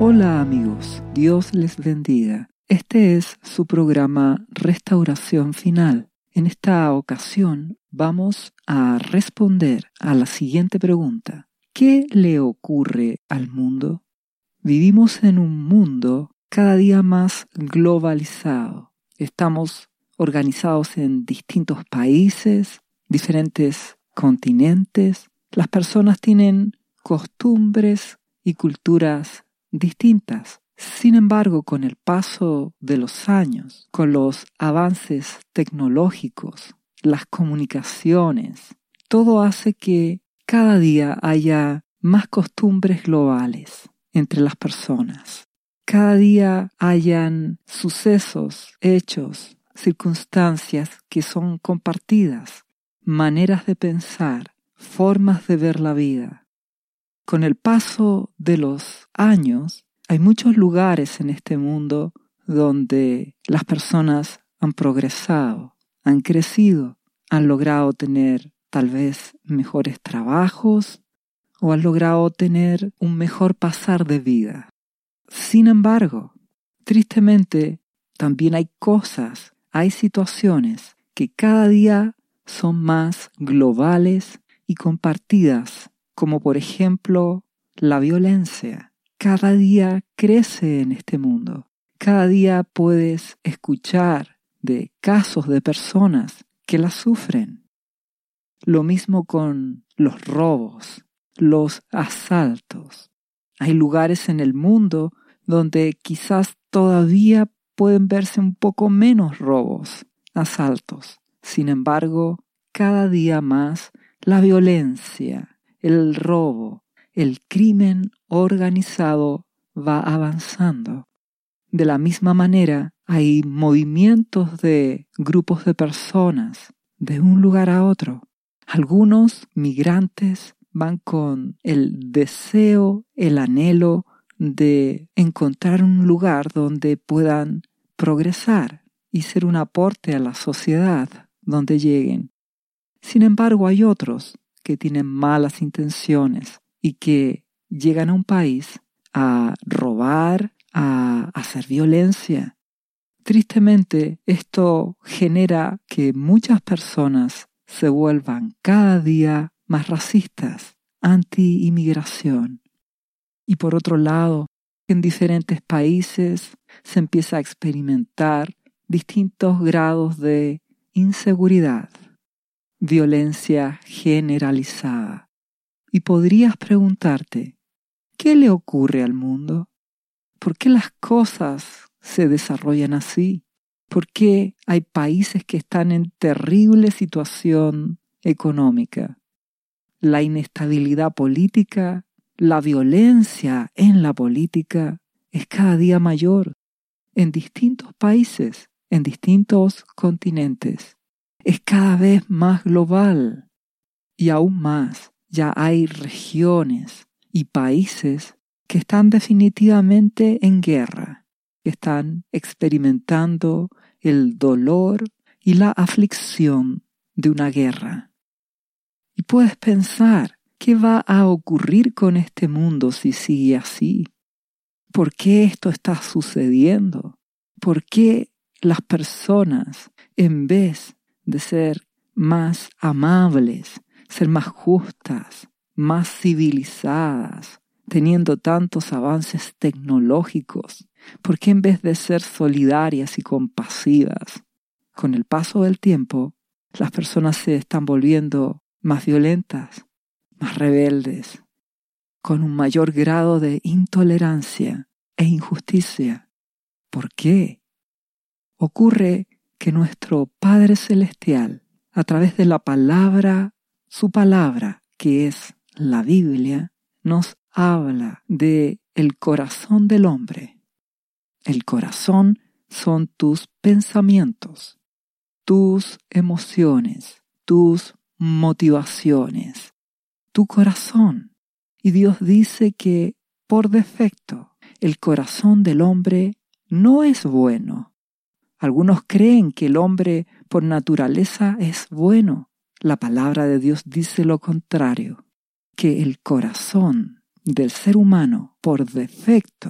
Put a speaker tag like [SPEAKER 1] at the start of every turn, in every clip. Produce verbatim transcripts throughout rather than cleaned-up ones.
[SPEAKER 1] Hola amigos, Dios les bendiga. Este es su programa Restauración Final. En esta ocasión vamos a responder a la siguiente pregunta. ¿Qué le ocurre al mundo? Vivimos en un mundo cada día más globalizado. Estamos organizados en distintos países, diferentes continentes. Las personas tienen costumbres y culturas distintas. Sin embargo, con el paso de los años, con los avances tecnológicos, las comunicaciones, todo hace que cada día haya más costumbres globales entre las personas. Cada día hayan sucesos, hechos, circunstancias que son compartidas, maneras de pensar, formas de ver la vida. Con el paso de los años, hay muchos lugares en este mundo donde las personas han progresado, han crecido, han logrado tener tal vez mejores trabajos o han logrado tener un mejor pasar de vida. Sin embargo, tristemente, también hay cosas, hay situaciones que cada día son más globales y compartidas, como por ejemplo la violencia. Cada día crece en este mundo. Cada día puedes escuchar de casos de personas que la sufren. Lo mismo con los robos, los asaltos. Hay lugares en el mundo donde quizás todavía pueden verse un poco menos robos, asaltos. Sin embargo, cada día más la violencia, el robo, el crimen organizado va avanzando. De la misma manera, hay movimientos de grupos de personas de un lugar a otro. Algunos migrantes van con el deseo, el anhelo de encontrar un lugar donde puedan progresar y ser un aporte a la sociedad donde lleguen. Sin embargo, hay otros que tienen malas intenciones y que llegan a un país a robar, a hacer violencia. Tristemente, esto genera que muchas personas se vuelvan cada día más racistas, anti-inmigración. Y por otro lado, en diferentes países se empieza a experimentar distintos grados de inseguridad, violencia generalizada. Y podrías preguntarte, ¿qué le ocurre al mundo? ¿Por qué las cosas se desarrollan así? ¿Por qué hay países que están en terrible situación económica? La inestabilidad política, la violencia en la política es cada día mayor en distintos países, en distintos continentes. Es cada vez más global y aún más. Ya hay regiones y países que están definitivamente en guerra, que están experimentando el dolor y la aflicción de una guerra. Y puedes pensar, ¿qué va a ocurrir con este mundo si sigue así? ¿Por qué esto está sucediendo? ¿Por qué las personas, en vez de ser más amables, ser más justas, más civilizadas, teniendo tantos avances tecnológicos, por qué en vez de ser solidarias y compasivas, con el paso del tiempo, las personas se están volviendo más violentas, más rebeldes, con un mayor grado de intolerancia e injusticia? ¿Por qué? Ocurre que nuestro Padre Celestial, a través de la palabra, su palabra, que es la Biblia, nos habla de el corazón del hombre. El corazón son tus pensamientos, tus emociones, tus motivaciones, tu corazón. Y Dios dice que, por defecto, el corazón del hombre no es bueno. Algunos creen que el hombre por naturaleza es bueno. La palabra de Dios dice lo contrario, que el corazón del ser humano por defecto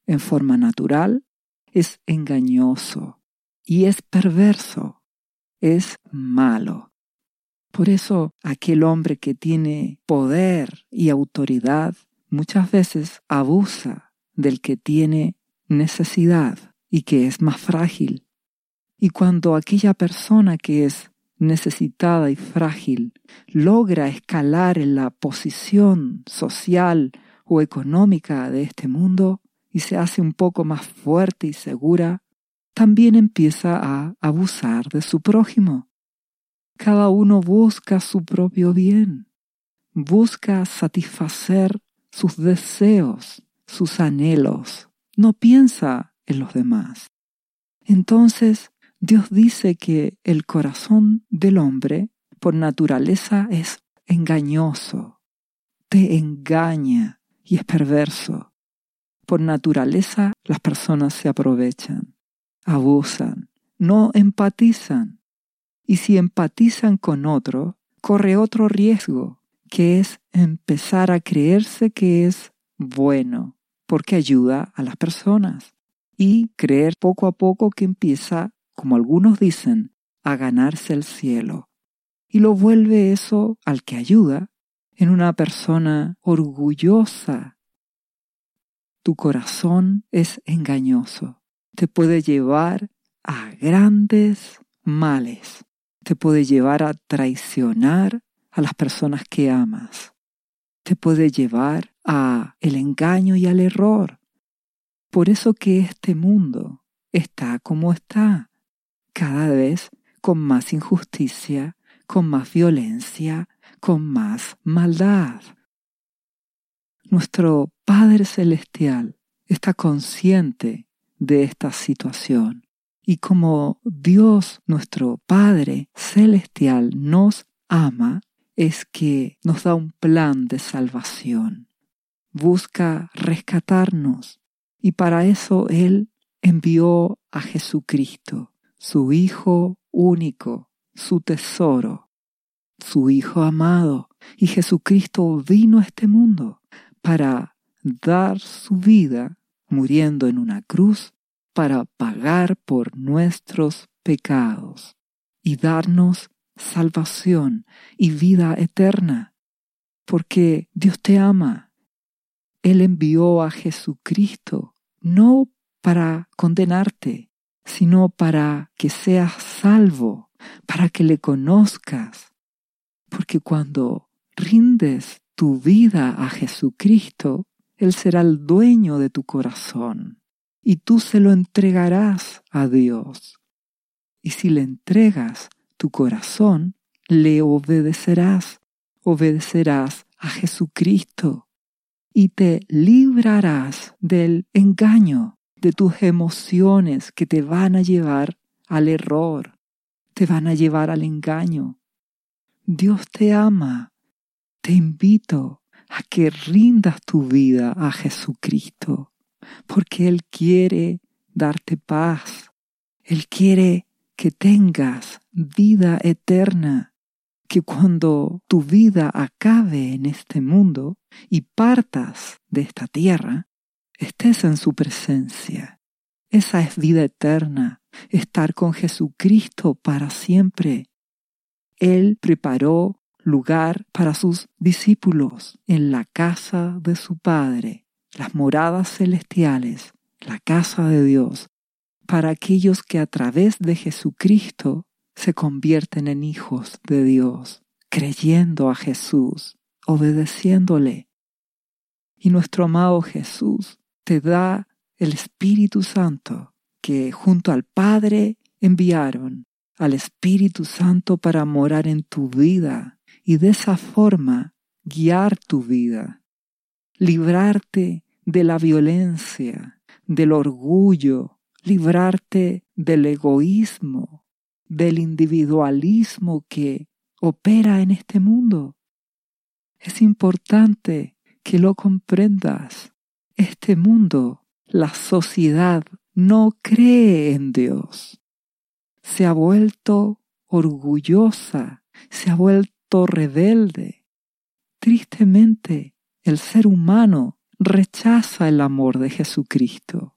[SPEAKER 1] en forma natural es engañoso y es perverso, es malo. Por eso aquel hombre que tiene poder y autoridad muchas veces abusa del que tiene necesidad y que es más frágil. Y cuando aquella persona que es necesitada y frágil logra escalar en la posición social o económica de este mundo y se hace un poco más fuerte y segura, también empieza a abusar de su prójimo. Cada uno busca su propio bien, busca satisfacer sus deseos, sus anhelos, no piensa en los demás. Entonces, Dios dice que el corazón del hombre, por naturaleza, es engañoso, te engaña y es perverso. Por naturaleza, las personas se aprovechan, abusan, no empatizan. Y si empatizan con otro, corre otro riesgo, que es empezar a creerse que es bueno, porque ayuda a las personas. Y creer poco a poco que empieza, como algunos dicen, a ganarse el cielo. Y lo vuelve eso al que ayuda en una persona orgullosa. Tu corazón es engañoso. Te puede llevar a grandes males. Te puede llevar a traicionar a las personas que amas. Te puede llevar a el engaño y al error. Por eso que este mundo está como está, cada vez con más injusticia, con más violencia, con más maldad. Nuestro Padre Celestial está consciente de esta situación. Y como Dios, nuestro Padre Celestial, nos ama, es que nos da un plan de salvación. Busca rescatarnos. Y para eso Él envió a Jesucristo, su Hijo único, su tesoro, su Hijo amado. Y Jesucristo vino a este mundo para dar su vida muriendo en una cruz para pagar por nuestros pecados y darnos salvación y vida eterna. Porque Dios te ama. Él envió a Jesucristo no para condenarte, sino para que seas salvo, para que le conozcas. Porque cuando rindes tu vida a Jesucristo, Él será el dueño de tu corazón y tú se lo entregarás a Dios. Y si le entregas tu corazón, le obedecerás, obedecerás a Jesucristo y te librarás del engaño, de tus emociones que te van a llevar al error, te van a llevar al engaño. Dios te ama. Te invito a que rindas tu vida a Jesucristo, porque Él quiere darte paz. Él quiere que tengas vida eterna, que cuando tu vida acabe en este mundo y partas de esta tierra, estés en su presencia. Esa es vida eterna, estar con Jesucristo para siempre. Él preparó lugar para sus discípulos en la casa de su Padre, las moradas celestiales, la casa de Dios, para aquellos que a través de Jesucristo se convierten en hijos de Dios, creyendo a Jesús, obedeciéndole. Y nuestro amado Jesús te da el Espíritu Santo que junto al Padre enviaron al Espíritu Santo para morar en tu vida y de esa forma guiar tu vida, librarte de la violencia, del orgullo, librarte del egoísmo, del individualismo que opera en este mundo. Es importante que lo comprendas. Este mundo, la sociedad, no cree en Dios. Se ha vuelto orgullosa, se ha vuelto rebelde. Tristemente, el ser humano rechaza el amor de Jesucristo.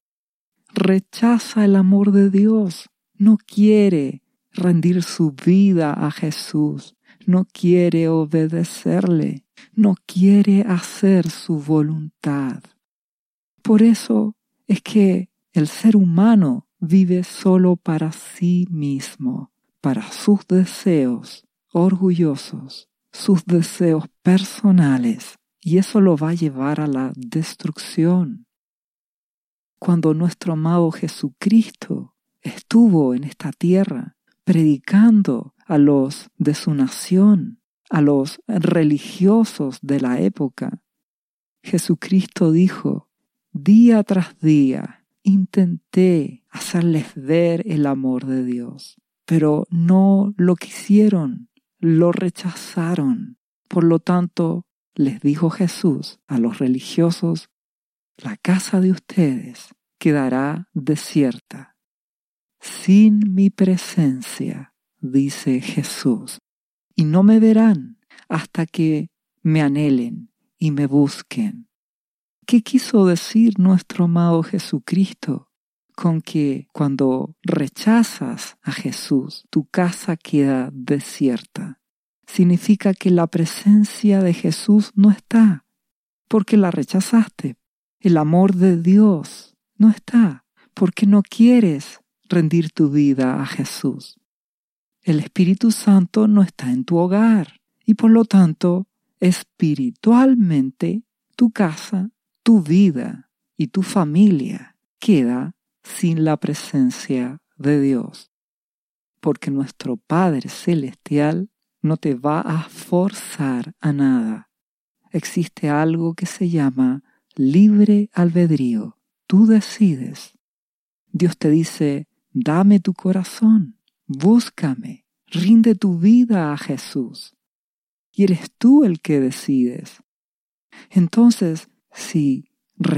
[SPEAKER 1] Rechaza el amor de Dios. No quiere rendir su vida a Jesús. No quiere obedecerle. No quiere hacer su voluntad. Por eso es que el ser humano vive solo para sí mismo, para sus deseos orgullosos, sus deseos personales, y eso lo va a llevar a la destrucción. Cuando nuestro amado Jesucristo estuvo en esta tierra predicando a los de su nación, a los religiosos de la época, Jesucristo dijo: día tras día intenté hacerles ver el amor de Dios, pero no lo quisieron, lo rechazaron. Por lo tanto, les dijo Jesús a los religiosos: la casa de ustedes quedará desierta. Sin mi presencia, dice Jesús, y no me verán hasta que me anhelen y me busquen. ¿Qué quiso decir nuestro amado Jesucristo con que cuando rechazas a Jesús, tu casa queda desierta? Significa que la presencia de Jesús no está, porque la rechazaste. El amor de Dios no está, porque no quieres rendir tu vida a Jesús. El Espíritu Santo no está en tu hogar y por lo tanto, espiritualmente, tu casa, tu vida y tu familia queda sin la presencia de Dios. Porque nuestro Padre Celestial no te va a forzar a nada. Existe algo que se llama libre albedrío. Tú decides. Dios te dice: dame tu corazón, búscame, rinde tu vida a Jesús. Y eres tú el que decides. Entonces, si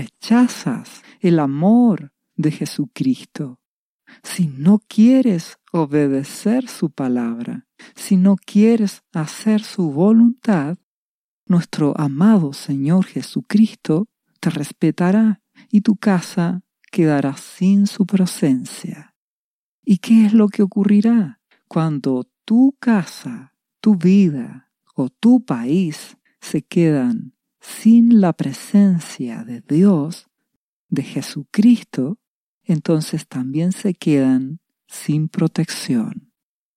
[SPEAKER 1] rechazas el amor de Jesucristo, si no quieres obedecer su palabra, si no quieres hacer su voluntad, nuestro amado Señor Jesucristo te respetará y tu casa quedará sin su presencia. ¿Y qué es lo que ocurrirá cuando tu casa, tu vida o tu país se quedan sin la presencia de Dios, de Jesucristo? Entonces también se quedan sin protección.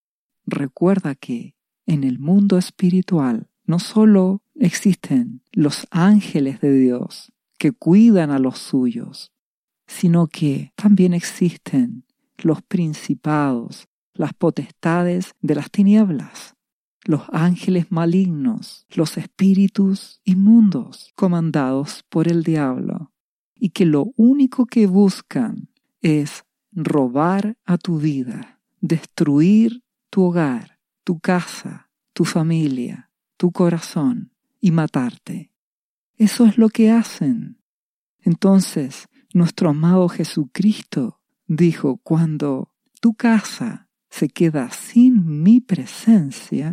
[SPEAKER 1] Recuerda que en el mundo espiritual no solo existen los ángeles de Dios que cuidan a los suyos, sino que también existen los principados, las potestades de las tinieblas, los ángeles malignos, los espíritus inmundos comandados por el diablo, y que lo único que buscan es robar a tu vida, destruir tu hogar, tu casa, tu familia, tu corazón y matarte. Eso es lo que hacen. Entonces, nuestro amado Jesucristo dijo: cuando tu casa se queda sin mi presencia,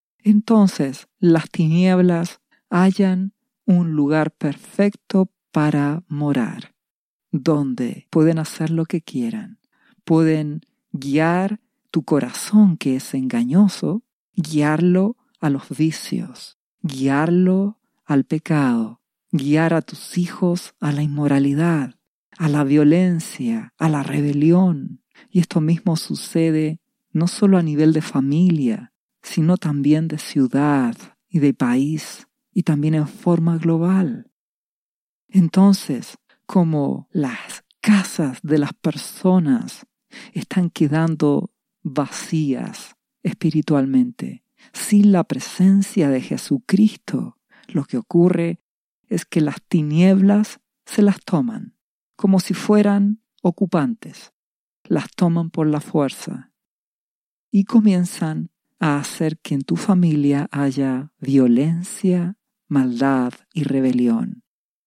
[SPEAKER 1] entonces las tinieblas hallan un lugar perfecto para morar, donde pueden hacer lo que quieran, pueden guiar tu corazón, que es engañoso, guiarlo a los vicios, guiarlo al pecado, guiar a tus hijos a la inmoralidad, a la violencia, a la rebelión. Y esto mismo sucede no solo a nivel de familia, sino también de ciudad y de país, y también en forma global. Entonces, como las casas de las personas están quedando vacías espiritualmente, sin la presencia de Jesucristo, lo que ocurre es que las tinieblas se las toman, como si fueran ocupantes, las toman por la fuerza y comienzan a hacer que en tu familia haya violencia, maldad y rebelión.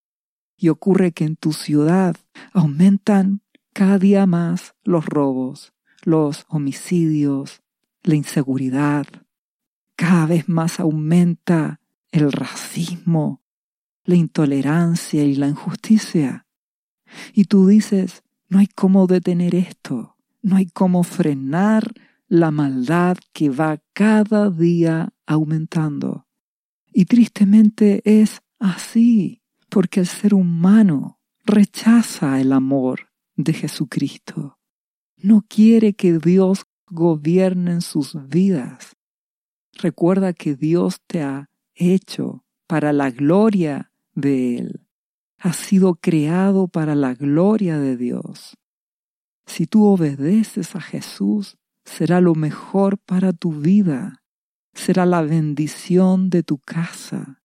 [SPEAKER 1] Y ocurre que en tu ciudad aumentan cada día más los robos, los homicidios, la inseguridad. Cada vez más aumenta el racismo, la intolerancia y la injusticia. Y tú dices, no hay cómo detener esto, no hay cómo frenar la maldad que va cada día aumentando. Y tristemente es así, porque el ser humano rechaza el amor de Jesucristo. No quiere que Dios gobierne en sus vidas. Recuerda que Dios te ha hecho para la gloria de Él. Has sido creado para la gloria de Dios. Si tú obedeces a Jesús, será lo mejor para tu vida. Será la bendición de tu casa.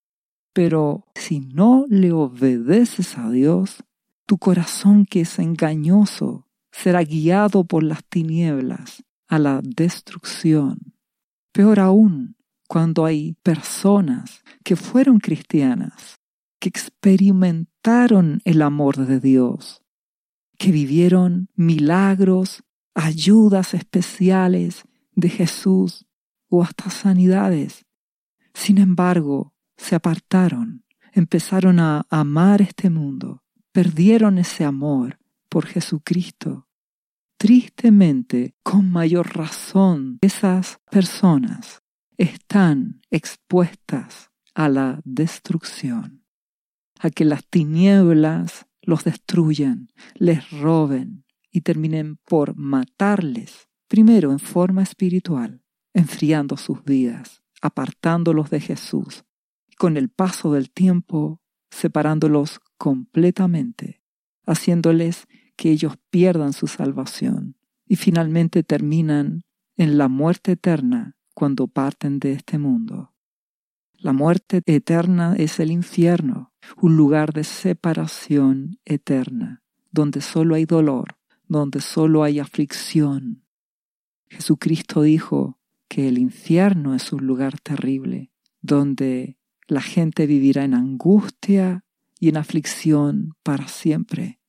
[SPEAKER 1] Pero si no le obedeces a Dios, tu corazón que es engañoso será guiado por las tinieblas a la destrucción. Peor aún, cuando hay personas que fueron cristianas, que experimentaron el amor de Dios, que vivieron milagros, ayudas especiales de Jesús o hasta sanidades. Sin embargo, se apartaron, empezaron a amar este mundo, perdieron ese amor por Jesucristo. Tristemente, con mayor razón, esas personas están expuestas a la destrucción, a que las tinieblas los destruyan, les roben y terminen por matarles, primero en forma espiritual, enfriando sus vidas, apartándolos de Jesús, y con el paso del tiempo separándolos completamente, haciéndoles que ellos pierdan su salvación y finalmente terminan en la muerte eterna cuando parten de este mundo. La muerte eterna es el infierno, un lugar de separación eterna, donde solo hay dolor, donde solo hay aflicción. Jesucristo dijo que el infierno es un lugar terrible, donde la gente vivirá en angustia y en aflicción para siempre.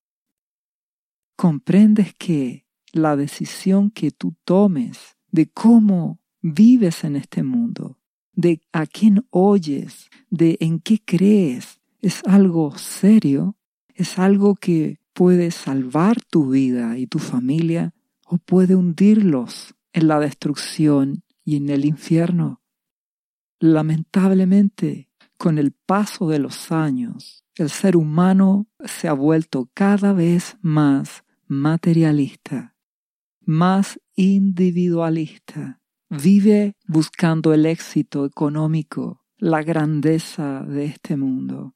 [SPEAKER 1] ¿Comprendes que la decisión que tú tomes de cómo vives en este mundo, de a quién oyes, de en qué crees, es algo serio? Es algo que puede salvar tu vida y tu familia o puede hundirlos en la destrucción y en el infierno. Lamentablemente, con el paso de los años, el ser humano se ha vuelto cada vez más materialista, más individualista. Vive buscando el éxito económico, la grandeza de este mundo.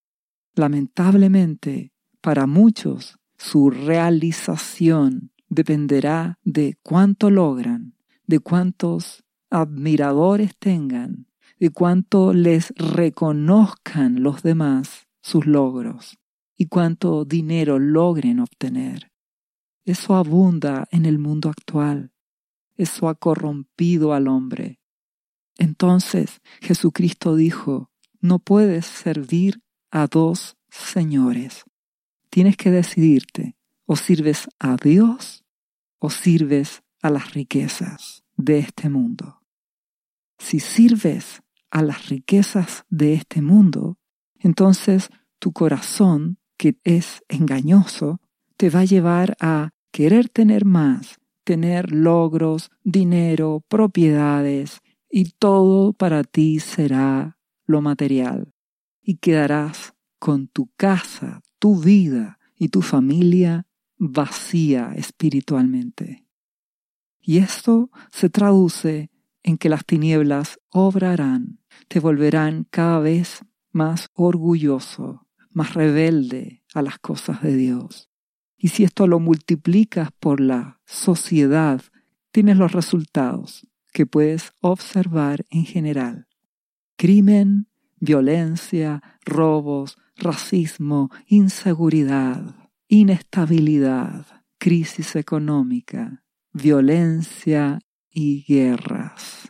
[SPEAKER 1] Lamentablemente, para muchos, su realización dependerá de cuánto logran, de cuántos admiradores tengan, de cuánto les reconozcan los demás sus logros y cuánto dinero logren obtener. Eso abunda en el mundo actual. Eso ha corrompido al hombre. Entonces Jesucristo dijo, no puedes servir a dos señores. Tienes que decidirte, o sirves a Dios o sirves a las riquezas de este mundo. Si sirves a las riquezas de este mundo, entonces tu corazón, que es engañoso, te va a llevar a querer tener más, tener logros, dinero, propiedades, y todo para ti será lo material. Y quedarás con tu casa, tu vida y tu familia vacía espiritualmente. Y esto se traduce en que las tinieblas obrarán, te volverán cada vez más orgulloso, más rebelde a las cosas de Dios. Y si esto lo multiplicas por la sociedad, tienes los resultados que puedes observar en general. Crimen, violencia, robos, racismo, inseguridad, inestabilidad, crisis económica, violencia y guerras.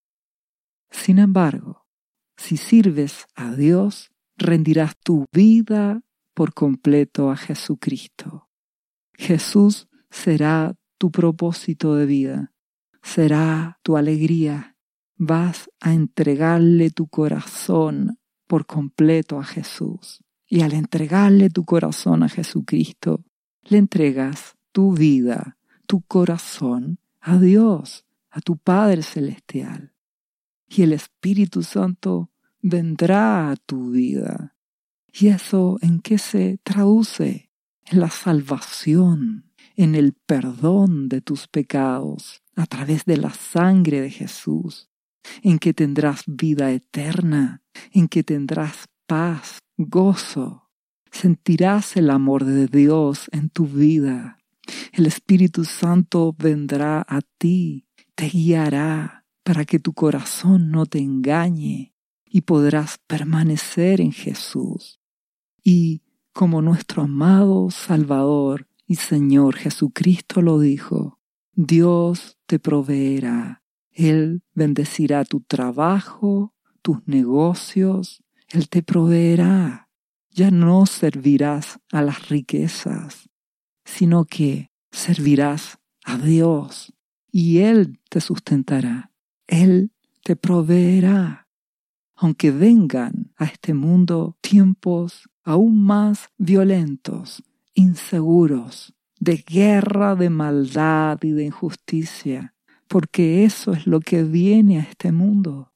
[SPEAKER 1] Sin embargo, si sirves a Dios, rendirás tu vida por completo a Jesucristo. Jesús será tu propósito de vida, será tu alegría. Vas a entregarle tu corazón por completo a Jesús. Y al entregarle tu corazón a Jesucristo, le entregas tu vida, tu corazón a Dios, a tu Padre Celestial. Y el Espíritu Santo vendrá a tu vida. ¿Y eso en qué se traduce? En la salvación, en el perdón de tus pecados a través de la sangre de Jesús, en que tendrás vida eterna, en que tendrás paz, gozo, sentirás el amor de Dios en tu vida. El Espíritu Santo vendrá a ti, te guiará para que tu corazón no te engañe y podrás permanecer en Jesús. Y como nuestro amado Salvador y Señor Jesucristo lo dijo, Dios te proveerá. Él bendecirá tu trabajo, tus negocios. Él te proveerá. Ya no servirás a las riquezas, sino que servirás a Dios y Él te sustentará. Él te proveerá. Aunque vengan a este mundo tiempos aún más violentos, inseguros, de guerra, de maldad y de injusticia, porque eso es lo que viene a este mundo.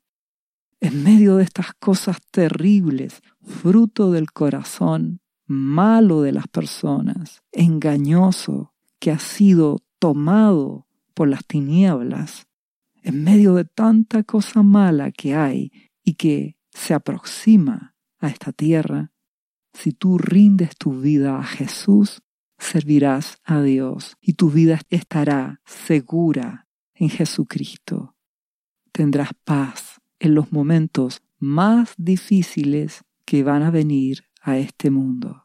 [SPEAKER 1] En medio de estas cosas terribles, fruto del corazón malo de las personas, engañoso, que ha sido tomado por las tinieblas, en medio de tanta cosa mala que hay y que se aproxima a esta tierra, si tú rindes tu vida a Jesús, servirás a Dios y tu vida estará segura en Jesucristo. Tendrás paz en los momentos más difíciles que van a venir a este mundo.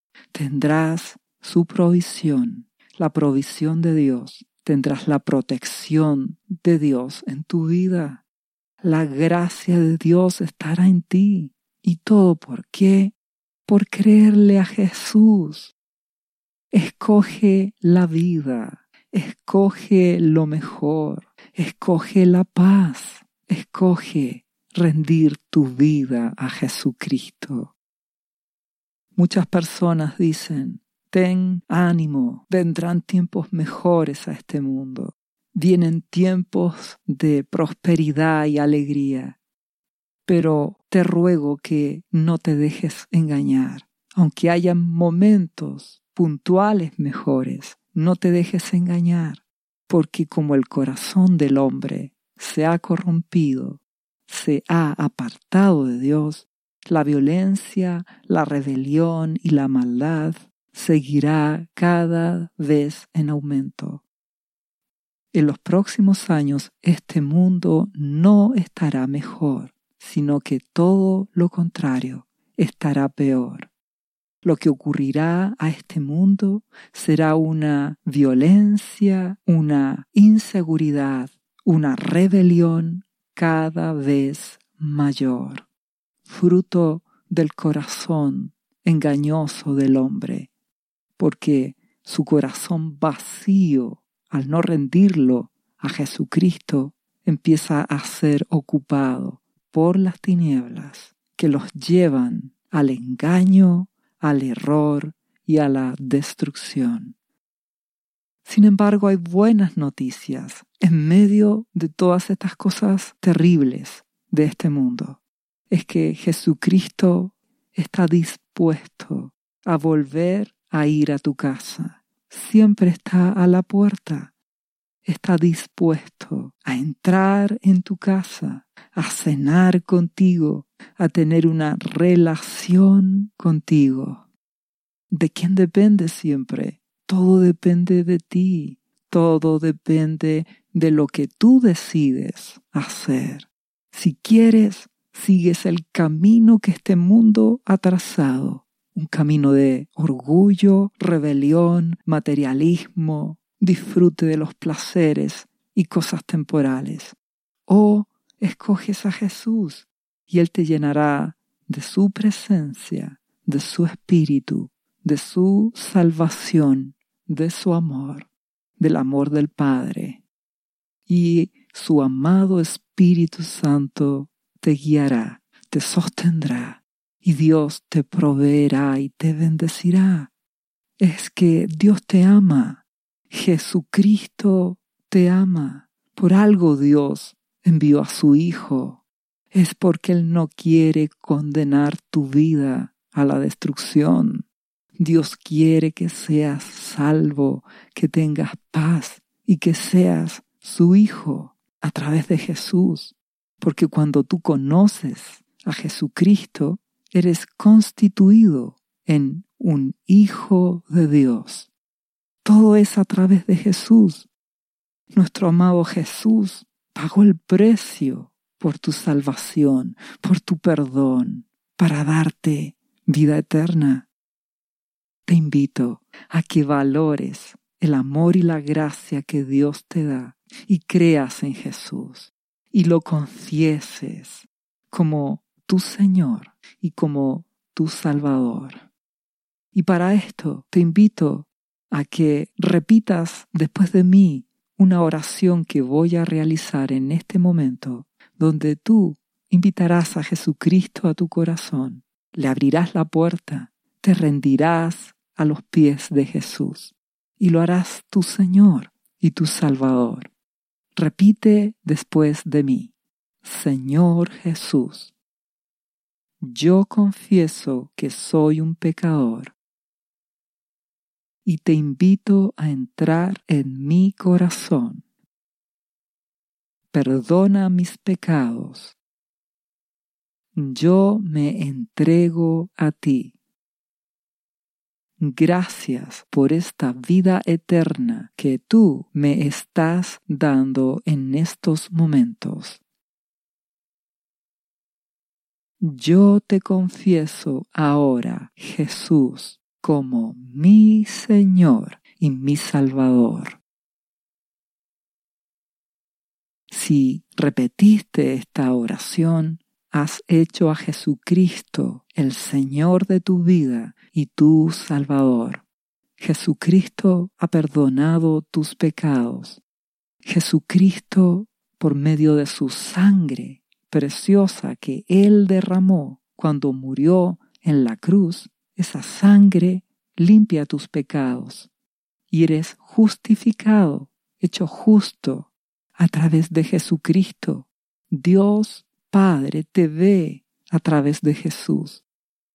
[SPEAKER 1] Tendrás su provisión, la provisión de Dios. Tendrás la protección de Dios en tu vida. La gracia de Dios estará en ti. ¿Y todo por qué? Por creerle a Jesús. Escoge la vida. Escoge lo mejor. Escoge la paz. Escoge rendir tu vida a Jesucristo. Muchas personas dicen, ten ánimo, vendrán tiempos mejores a este mundo. Vienen tiempos de prosperidad y alegría. Pero te ruego que no te dejes engañar. Aunque haya momentos puntuales mejores, no te dejes engañar. Porque como el corazón del hombre se ha corrompido, se ha apartado de Dios, la violencia, la rebelión y la maldad seguirá cada vez en aumento. En los próximos años este mundo no estará mejor, sino que todo lo contrario, estará peor. Lo que ocurrirá a este mundo será una violencia, una inseguridad, una rebelión cada vez mayor, fruto del corazón engañoso del hombre, porque su corazón vacío, al no rendirlo a Jesucristo, empieza a ser ocupado por las tinieblas que los llevan al engaño, al error y a la destrucción. Sin embargo, hay buenas noticias en medio de todas estas cosas terribles de este mundo. Es que Jesucristo está dispuesto a volver a ir a tu casa. Siempre está a la puerta. Está dispuesto a entrar en tu casa, a cenar contigo, a tener una relación contigo. ¿De quién depende siempre? Todo depende de ti. Todo depende de lo que tú decides hacer. Si quieres, sigues el camino que este mundo ha trazado. Un camino de orgullo, rebelión, materialismo, disfrute de los placeres y cosas temporales. O escoges a Jesús y Él te llenará de su presencia, de su espíritu, de su salvación, de su amor, del amor del Padre. Y su amado Espíritu Santo te guiará, te sostendrá y Dios te proveerá y te bendecirá. Es que Dios te ama. Jesucristo te ama. Por algo Dios envió a su Hijo. Es porque Él no quiere condenar tu vida a la destrucción. Dios quiere que seas salvo, que tengas paz y que seas su hijo a través de Jesús. Porque cuando tú conoces a Jesucristo, eres constituido en un hijo de Dios. Todo es a través de Jesús. Nuestro amado Jesús pagó el precio por tu salvación, por tu perdón, para darte vida eterna. Te invito a que valores el amor y la gracia que Dios te da y creas en Jesús y lo confieses como tu Señor y como tu Salvador. Y para esto te invito a que repitas después de mí una oración que voy a realizar en este momento, donde tú invitarás a Jesucristo a tu corazón, le abrirás la puerta, te rendirás a los pies de Jesús y lo harás tu Señor y tu Salvador. Repite después de mí: Señor Jesús, yo confieso que soy un pecador y te invito a entrar en mi corazón. Perdona mis pecados. Yo me entrego a ti. Gracias por esta vida eterna que tú me estás dando en estos momentos. Yo te confieso ahora, Jesús, como mi Señor y mi Salvador. Si repetiste esta oración, has hecho a Jesucristo el Señor de tu vida y tu Salvador. Jesucristo ha perdonado tus pecados. Jesucristo, por medio de su sangre preciosa que Él derramó cuando murió en la cruz, esa sangre limpia tus pecados y eres justificado, hecho justo a través de Jesucristo. Dios Padre te ve a través de Jesús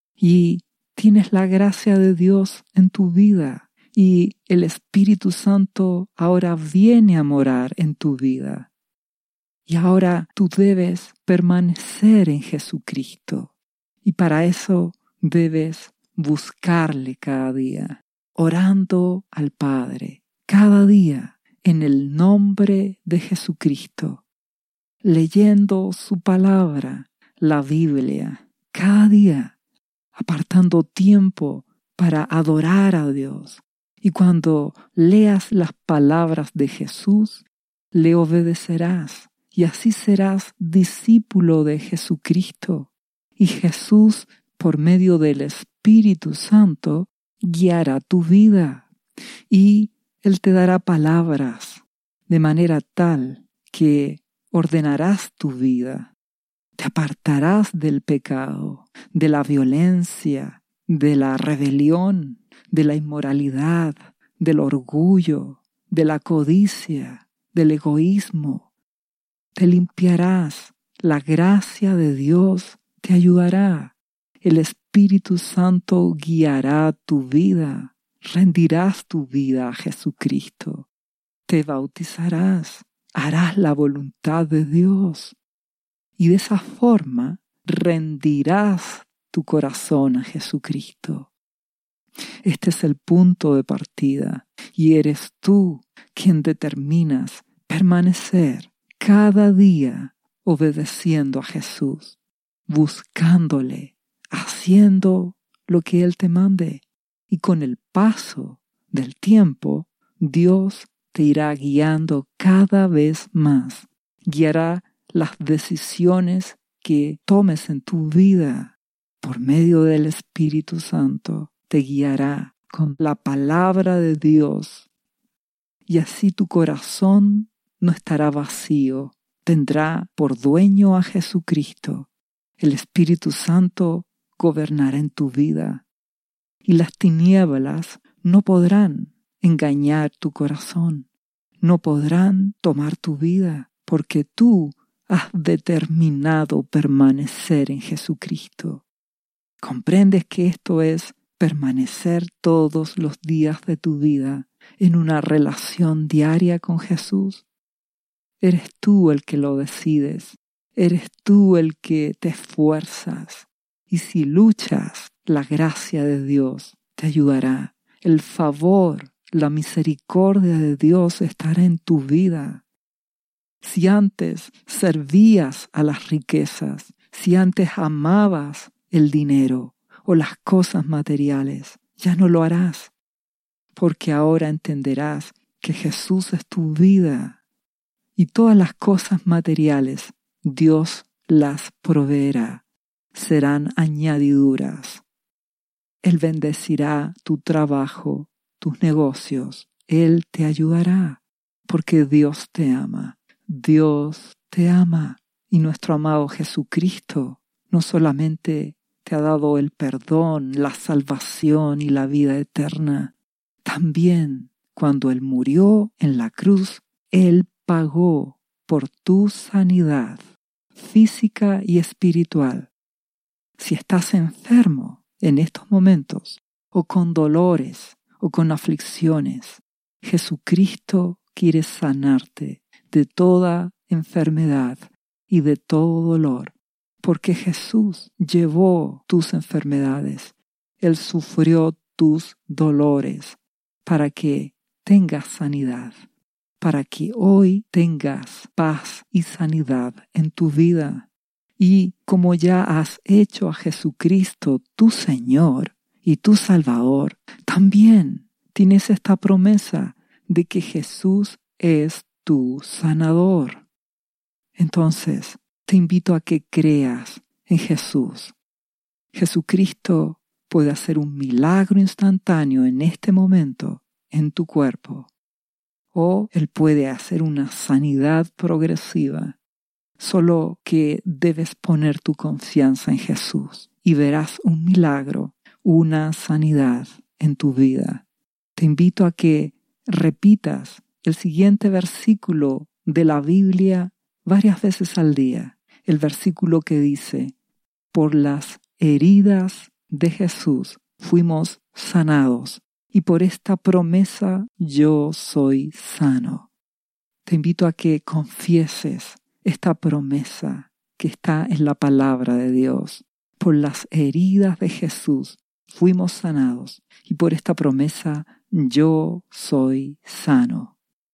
[SPEAKER 1] y tienes la gracia de Dios en tu vida y el Espíritu Santo ahora viene a morar en tu vida. Y ahora tú debes permanecer en Jesucristo y para eso debes buscarle cada día, orando al Padre cada día en el nombre de Jesucristo, leyendo su palabra, la Biblia, cada día, apartando tiempo para adorar a Dios. Y cuando leas las palabras de Jesús, le obedecerás y así serás discípulo de Jesucristo. Y Jesús, por medio del Espíritu Santo, guiará tu vida y Él te dará palabras de manera tal que ordenarás tu vida. Te apartarás del pecado, de la violencia, de la rebelión, de la inmoralidad, del orgullo, de la codicia, del egoísmo. Te limpiarás. La gracia de Dios te ayudará. El Espíritu Santo guiará tu vida. Rendirás tu vida a Jesucristo. Te bautizarás. Harás la voluntad de Dios. Y de esa forma rendirás tu corazón a Jesucristo. Este es el punto de partida y eres tú quien determinas permanecer cada día obedeciendo a Jesús, buscándole, haciendo lo que Él te mande. Y con el paso del tiempo, Dios te irá guiando cada vez más. Guiará las decisiones que tomes en tu vida por medio del Espíritu Santo. Te guiará con la palabra de Dios y así tu corazón no estará vacío. Tendrá por dueño a Jesucristo El Espíritu Santo gobernará en tu vida y las tinieblas no podrán engañar tu corazón, no podrán tomar tu vida, porque tú has determinado permanecer en Jesucristo. ¿Comprendes que esto es permanecer todos los días de tu vida en una relación diaria con Jesús? Eres tú el que lo decides, eres tú el que te esfuerzas. Y si luchas, la gracia de Dios te ayudará. El favor, la misericordia de Dios estará en tu vida. Si antes servías a las riquezas, si antes amabas el dinero o las cosas materiales, ya no lo harás, porque ahora entenderás que Jesús es tu vida y todas las cosas materiales Dios las proveerá, serán añadiduras. Él bendecirá tu trabajo, tus negocios, Él te ayudará, porque Dios te ama, Dios te ama y nuestro amado Jesucristo no solamente te ha dado el perdón, la salvación y la vida eterna. También, cuando Él murió en la cruz, Él pagó por tu sanidad física y espiritual. Si estás enfermo en estos momentos, o con dolores, o con aflicciones, Jesucristo quiere sanarte de toda enfermedad y de todo dolor. Porque Jesús llevó tus enfermedades, Él sufrió tus dolores para que tengas sanidad, para que hoy tengas paz y sanidad en tu vida. Y como ya has hecho a Jesucristo tu Señor y tu Salvador, también tienes esta promesa de que Jesús es tu sanador. Entonces, te invito a que creas en Jesús. Jesucristo puede hacer un milagro instantáneo en este momento en tu cuerpo. O Él puede hacer una sanidad progresiva. Solo que debes poner tu confianza en Jesús y verás un milagro, una sanidad en tu vida. Te invito a que repitas el siguiente versículo de la Biblia varias veces al día. El versículo que dice: por las heridas de Jesús fuimos sanados, y por esta promesa yo soy sano. Te invito a que confieses esta promesa que está en la palabra de Dios. Por las heridas de Jesús fuimos sanados, y por esta promesa yo soy sano.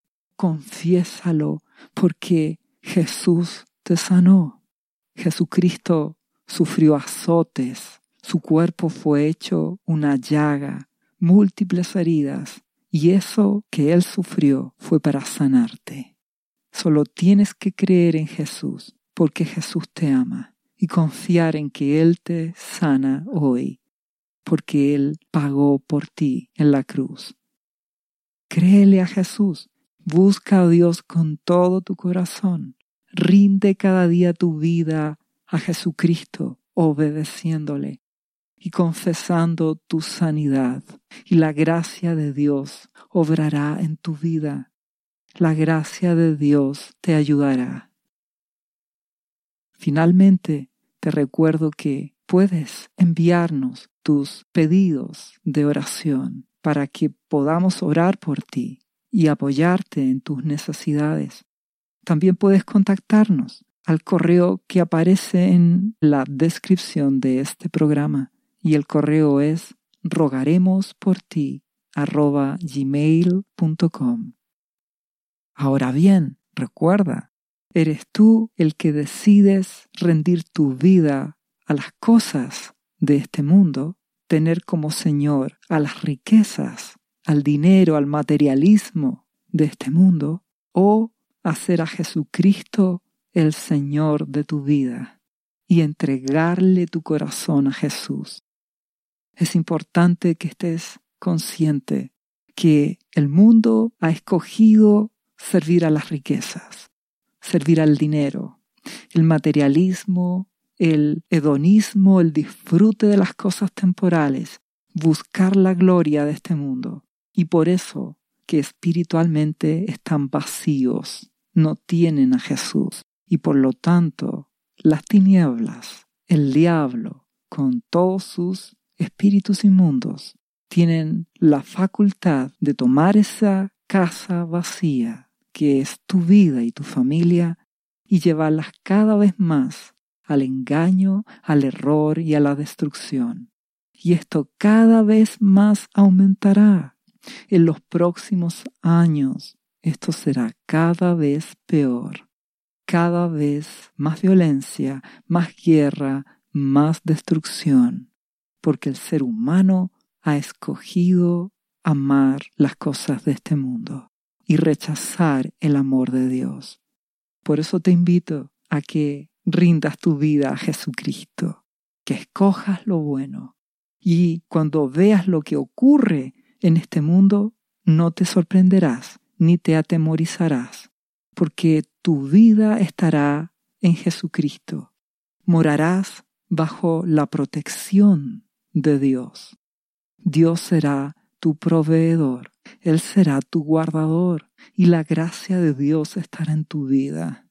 [SPEAKER 1] Confiésalo, porque Jesús te sanó. Jesucristo sufrió azotes, su cuerpo fue hecho una llaga, múltiples heridas, y eso que Él sufrió fue para sanarte. Solo tienes que creer en Jesús, porque Jesús te ama, y confiar en que Él te sana hoy, porque Él pagó por ti en la cruz. Créele a Jesús, busca a Dios con todo tu corazón. Rinde cada día tu vida a Jesucristo, obedeciéndole y confesando tu sanidad. Y la gracia de Dios obrará en tu vida. La gracia de Dios te ayudará. Finalmente, te recuerdo que puedes enviarnos tus pedidos de oración para que podamos orar por ti y apoyarte en tus necesidades. También puedes contactarnos al correo que aparece en la descripción de este programa, y el correo es rogaremosporti arroba gmail punto com. Ahora bien, recuerda, eres tú el que decides rendir tu vida a las cosas de este mundo, tener como Señor a las riquezas, al dinero, al materialismo de este mundo, o hacer a Jesucristo el Señor de tu vida y entregarle tu corazón a Jesús. Es importante que estés consciente que el mundo ha escogido servir a las riquezas, servir al dinero. El materialismo el hedonismo, el disfrute de las cosas temporales, buscar la gloria de este mundo. Y por eso que espiritualmente están vacíos, no tienen a Jesús. Y por lo tanto, las tinieblas, el diablo, con todos sus espíritus inmundos, tienen la facultad de tomar esa casa vacía, que es tu vida y tu familia, y llevarlas cada vez más al engaño, al error y a la destrucción. Y esto cada vez más aumentará. En los próximos años, esto será cada vez peor. Cada vez más violencia, más guerra, más destrucción. Porque el ser humano ha escogido amar las cosas de este mundo y rechazar el amor de Dios. Por eso te invito a que rindas tu vida a Jesucristo, que escojas lo bueno. Y cuando veas lo que ocurre en este mundo, no te sorprenderás ni te atemorizarás, porque tu vida estará en Jesucristo. Morarás bajo la protección de Dios. Dios será tu proveedor, Él será tu guardador y la gracia de Dios estará en tu vida.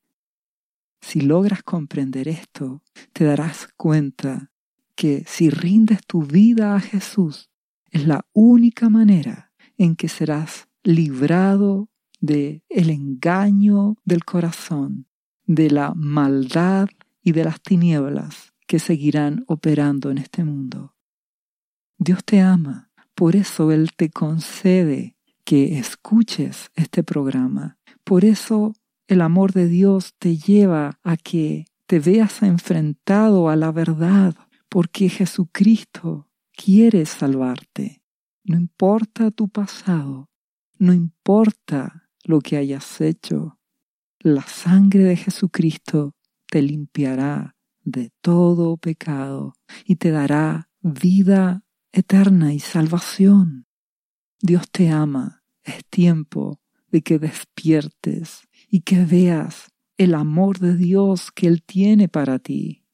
[SPEAKER 1] Si logras comprender esto, te darás cuenta que si rindes tu vida a Jesús, es la única manera en que serás librado del engaño del corazón, de la maldad y de las tinieblas que seguirán operando en este mundo. Dios te ama, por eso Él te concede que escuches este programa. Por eso el amor de Dios te lleva a que te veas enfrentado a la verdad, porque Jesucristo quiere salvarte. No importa tu pasado, no importa lo que hayas hecho, la sangre de Jesucristo te limpiará de todo pecado y te dará vida eterna y salvación. Dios te ama, es tiempo de que despiertes y que veas el amor de Dios que Él tiene para ti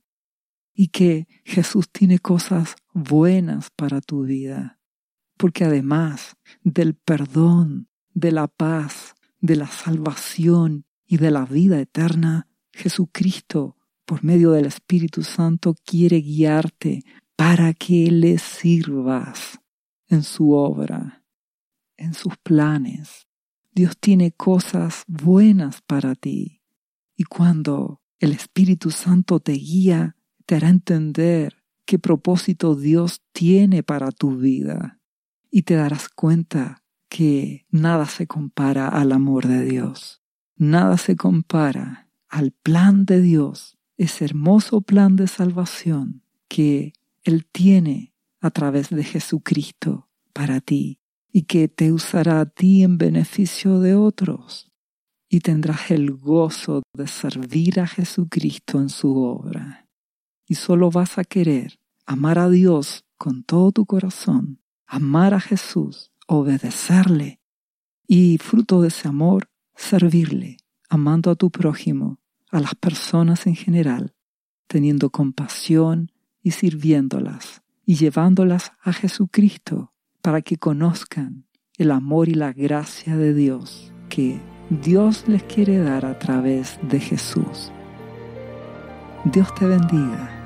[SPEAKER 1] y que Jesús tiene cosas buenas para tu vida, porque además del perdón, de la paz, de la salvación y de la vida eterna, Jesucristo, por medio del Espíritu Santo, quiere guiarte para que le sirvas en su obra, en sus planes. Dios tiene cosas buenas para ti. Y cuando el Espíritu Santo te guía, te hará entender qué propósito Dios tiene para tu vida. Y te darás cuenta que nada se compara al amor de Dios. Nada se compara al plan de Dios, ese hermoso plan de salvación que Él tiene a través de Jesucristo para ti y que te usará a ti en beneficio de otros. Y tendrás el gozo de servir a Jesucristo en su obra. Y solo vas a querer amar a Dios con todo tu corazón, amar a Jesús, obedecerle y, fruto de ese amor, servirle, amando a tu prójimo, a las personas en general, teniendo compasión y sirviéndolas y llevándolas a Jesucristo para que conozcan el amor y la gracia de Dios que Dios les quiere dar a través de Jesús. Dios te bendiga.